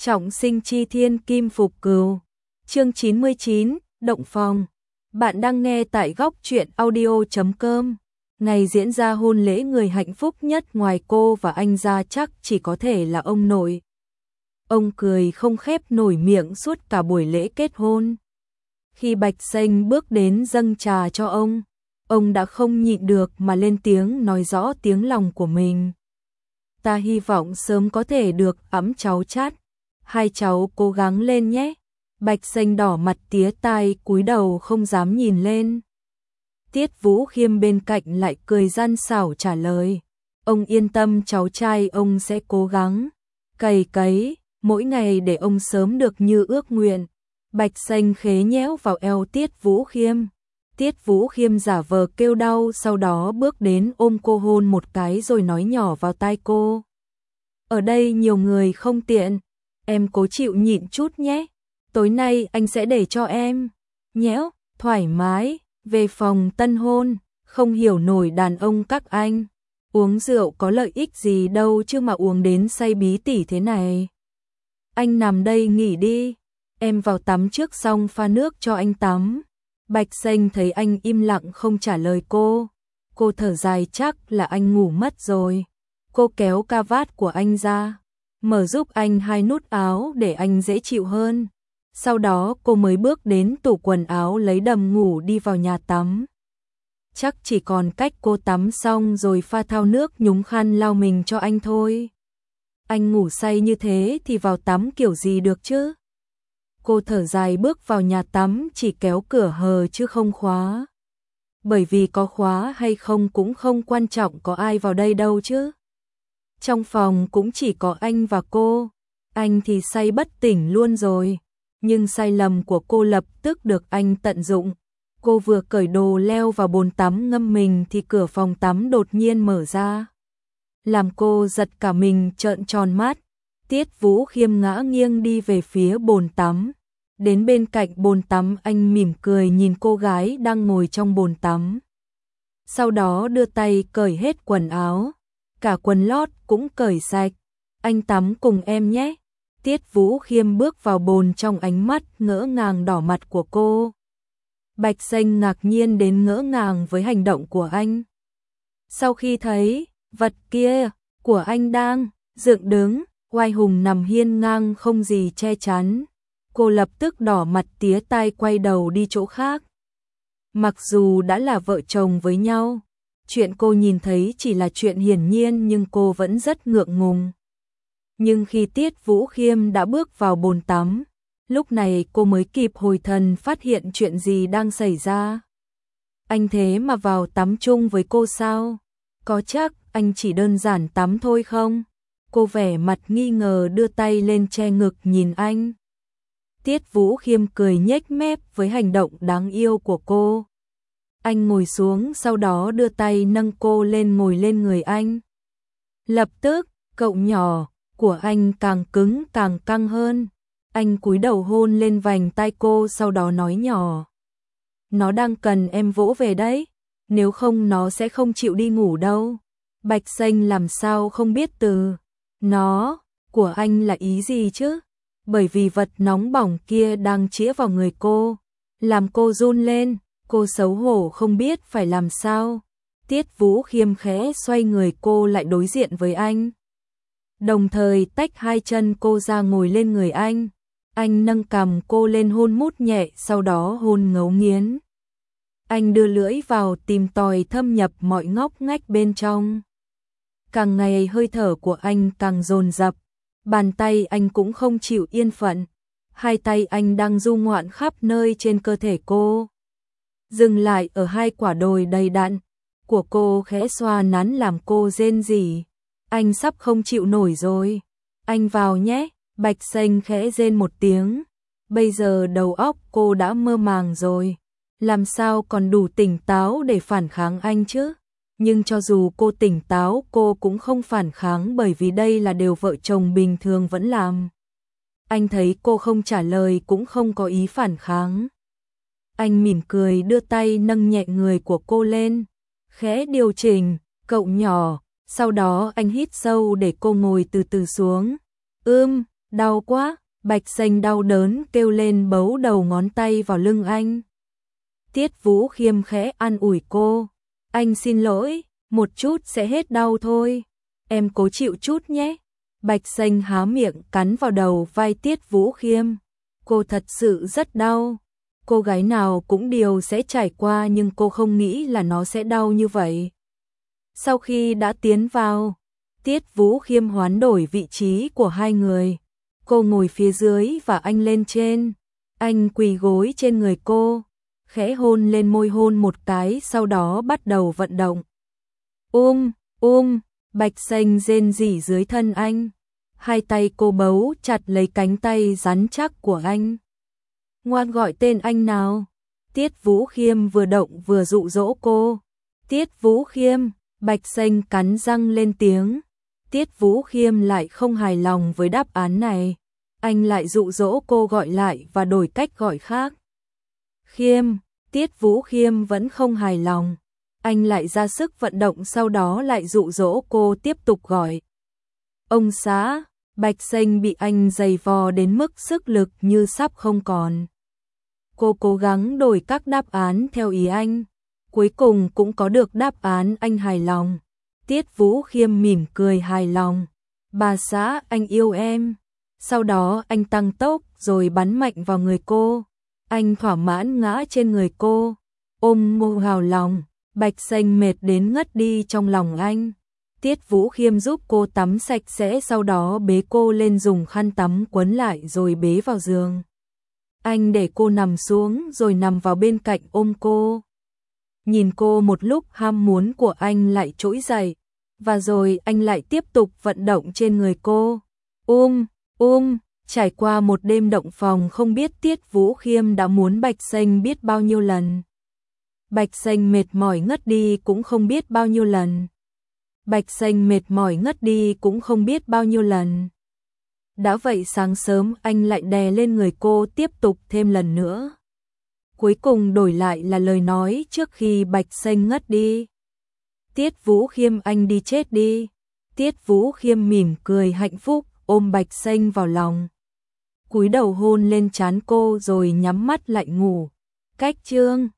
Trọng sinh chi thiên kim phục cừu. Chương 99, Động phòng. Bạn đang nghe tại góc truyện audio.com. Ngày diễn ra hôn lễ, người hạnh phúc nhất ngoài cô và anh ra chắc chỉ có thể là ông nội. Ông cười không khép nổi miệng suốt cả buổi lễ kết hôn. Khi Bạch Xanh bước đến dâng trà cho ông đã không nhịn được mà lên tiếng nói rõ tiếng lòng của mình. Ta hy vọng sớm có thể được ẵm cháu chát. Hai cháu cố gắng lên nhé. Bạch Xanh đỏ mặt tía tai cúi đầu không dám nhìn lên. Tiết Vũ Khiêm bên cạnh lại cười gian xảo trả lời. Ông yên tâm, cháu trai ông sẽ cố gắng cày cấy mỗi ngày để ông sớm được như ước nguyện. Bạch Xanh khế nhéo vào eo Tiết Vũ Khiêm. Tiết Vũ Khiêm giả vờ kêu đau, sau đó bước đến ôm cô hôn một cái rồi nói nhỏ vào tai cô. Ở đây nhiều người không tiện, em cố chịu nhịn chút nhé. Tối nay anh sẽ để cho em nhéo thoải mái. Về phòng tân hôn, không hiểu nổi đàn ông các anh. Uống rượu có lợi ích gì đâu chứ mà uống đến say bí tỉ thế này. Anh nằm đây nghỉ đi, em vào tắm trước xong pha nước cho anh tắm. Bạch Xanh thấy anh im lặng không trả lời cô thở dài chắc là anh ngủ mất rồi. Cô kéo ca vát của anh ra, mở giúp anh hai nút áo để anh dễ chịu hơn. Sau đó cô mới bước đến tủ quần áo lấy đầm ngủ đi vào nhà tắm. Chắc chỉ còn cách cô tắm xong rồi pha thao nước nhúng khăn lau mình cho anh thôi. Anh ngủ say như thế thì vào tắm kiểu gì được chứ? Cô thở dài bước vào nhà tắm, chỉ kéo cửa hờ chứ không khóa. Bởi vì có khóa hay không cũng không quan trọng, có ai vào đây đâu chứ. Trong phòng cũng chỉ có anh và cô. Anh thì say bất tỉnh luôn rồi. Nhưng sai lầm của cô lập tức được anh tận dụng. Cô vừa cởi đồ leo vào bồn tắm ngâm mình thì cửa phòng tắm đột nhiên mở ra, làm cô giật cả mình trợn tròn mắt. Tiết Vũ Khiêm ngã nghiêng đi về phía bồn tắm. Đến bên cạnh bồn tắm, anh mỉm cười nhìn cô gái đang ngồi trong bồn tắm. Sau đó đưa tay cởi hết quần áo, cả quần lót cũng cởi sạch. Anh tắm cùng em nhé. Tiết Vũ Khiêm bước vào bồn, trong ánh mắt ngỡ ngàng đỏ mặt của cô. Bạch Xanh ngạc nhiên đến ngỡ ngàng với hành động của anh. Sau khi thấy vật kia của anh đang dựng đứng, oai hùng nằm hiên ngang không gì che chắn, cô lập tức đỏ mặt tía tai quay đầu đi chỗ khác. Mặc dù đã là vợ chồng với nhau, chuyện cô nhìn thấy chỉ là chuyện hiển nhiên nhưng cô vẫn rất ngượng ngùng. Nhưng khi Tiết Vũ Khiêm đã bước vào bồn tắm, lúc này cô mới kịp hồi thần phát hiện chuyện gì đang xảy ra. Anh thế mà vào tắm chung với cô sao? Có chắc anh chỉ đơn giản tắm thôi không? Cô vẻ mặt nghi ngờ đưa tay lên che ngực nhìn anh. Tiết Vũ Khiêm cười nhếch mép với hành động đáng yêu của cô. Anh ngồi xuống, sau đó đưa tay nâng cô lên ngồi lên người anh. Lập tức, cậu nhỏ của anh càng cứng càng căng hơn. Anh cúi đầu hôn lên vành tai cô, sau đó nói nhỏ. Nó đang cần em vỗ về đấy, nếu không nó sẽ không chịu đi ngủ đâu. Bạch Xanh làm sao không biết từ nó của anh là ý gì chứ? Bởi vì vật nóng bỏng kia đang chĩa vào người cô, làm cô run lên, cô xấu hổ không biết phải làm sao. Tiết Vũ Khiêm khẽ xoay người cô lại đối diện với anh, đồng thời tách hai chân cô ra ngồi lên người anh. Anh nâng cằm cô lên hôn mút nhẹ, sau đó hôn ngấu nghiến. Anh đưa lưỡi vào tìm tòi thâm nhập mọi ngóc ngách bên trong. Càng ngày hơi thở của anh càng dồn dập, bàn tay anh cũng không chịu yên phận. Hai tay anh đang du ngoạn khắp nơi trên cơ thể cô, dừng lại ở hai quả đồi đầy đặn của cô, khẽ xoa nắn làm cô rên rỉ. Anh sắp không chịu nổi rồi, anh vào nhé. Bạch Xanh khẽ rên một tiếng. Bây giờ đầu óc cô đã mơ màng rồi, làm sao còn đủ tỉnh táo để phản kháng anh chứ? Nhưng cho dù cô tỉnh táo, cô cũng không phản kháng, bởi vì đây là điều vợ chồng bình thường vẫn làm. Anh thấy cô không trả lời cũng không có ý phản kháng. Anh mỉm cười đưa tay nâng nhẹ người của cô lên, khẽ điều chỉnh, cậu nhỏ. Sau đó anh hít sâu để cô ngồi từ từ xuống. Đau quá, Bạch Xanh đau đớn kêu lên bấu đầu ngón tay vào lưng anh. Tiết Vũ Khiêm khẽ an ủi cô. Anh xin lỗi, một chút sẽ hết đau thôi. Em cố chịu chút nhé. Bạch Xanh há miệng cắn vào đầu vai Tiết Vũ Khiêm. Cô thật sự rất đau. Cô gái nào cũng đều sẽ trải qua nhưng cô không nghĩ là nó sẽ đau như vậy. Sau khi đã tiến vào, Tiết Vũ Khiêm hoán đổi vị trí của hai người. Cô ngồi phía dưới và anh lên trên. Anh quỳ gối trên người cô, khẽ hôn lên môi hôn một cái sau đó bắt đầu vận động. Bạch Xanh rên rỉ dưới thân anh. Hai tay cô bấu chặt lấy cánh tay rắn chắc của anh. Ngoan gọi tên anh nào. Tiết Vũ Khiêm vừa động vừa dụ dỗ cô. Tiết Vũ Khiêm, Bạch Xanh cắn răng lên tiếng. Tiết Vũ Khiêm lại không hài lòng với đáp án này. Anh lại dụ dỗ cô gọi lại và đổi cách gọi khác. Khiêm, Tiết Vũ Khiêm vẫn không hài lòng. Anh lại ra sức vận động sau đó lại dụ dỗ cô tiếp tục gọi. Ông xã, Bạch Xanh bị anh giày vò đến mức sức lực như sắp không còn. Cô cố gắng đổi các đáp án theo ý anh. Cuối cùng cũng có được đáp án anh hài lòng. Tiết Vũ Khiêm mỉm cười hài lòng. Bà xã, anh yêu em. Sau đó anh tăng tốc rồi bắn mạnh vào người cô. Anh thỏa mãn ngã trên người cô. Ôm ngô hào lòng. Bạch Xanh mệt đến ngất đi trong lòng anh. Tiết Vũ Khiêm giúp cô tắm sạch sẽ sau đó bế cô lên dùng khăn tắm quấn lại rồi bế vào giường. Anh để cô nằm xuống rồi nằm vào bên cạnh ôm cô. Nhìn cô một lúc ham muốn của anh lại trỗi dậy. Và rồi anh lại tiếp tục vận động trên người cô. Trải qua một đêm động phòng không biết Tiết Vũ Khiêm đã muốn Bạch Xanh biết bao nhiêu lần. Bạch Xanh mệt mỏi ngất đi cũng không biết bao nhiêu lần. Bạch Xanh mệt mỏi ngất đi cũng không biết bao nhiêu lần. Đã vậy sáng sớm anh lại đè lên người cô tiếp tục thêm lần nữa. Cuối cùng đổi lại là lời nói trước khi Bạch Xanh ngất đi. Tiết Vũ Khiêm anh đi chết đi. Tiết Vũ Khiêm mỉm cười hạnh phúc ôm Bạch Xanh vào lòng. Cúi đầu hôn lên trán cô rồi nhắm mắt lại ngủ. Cách chương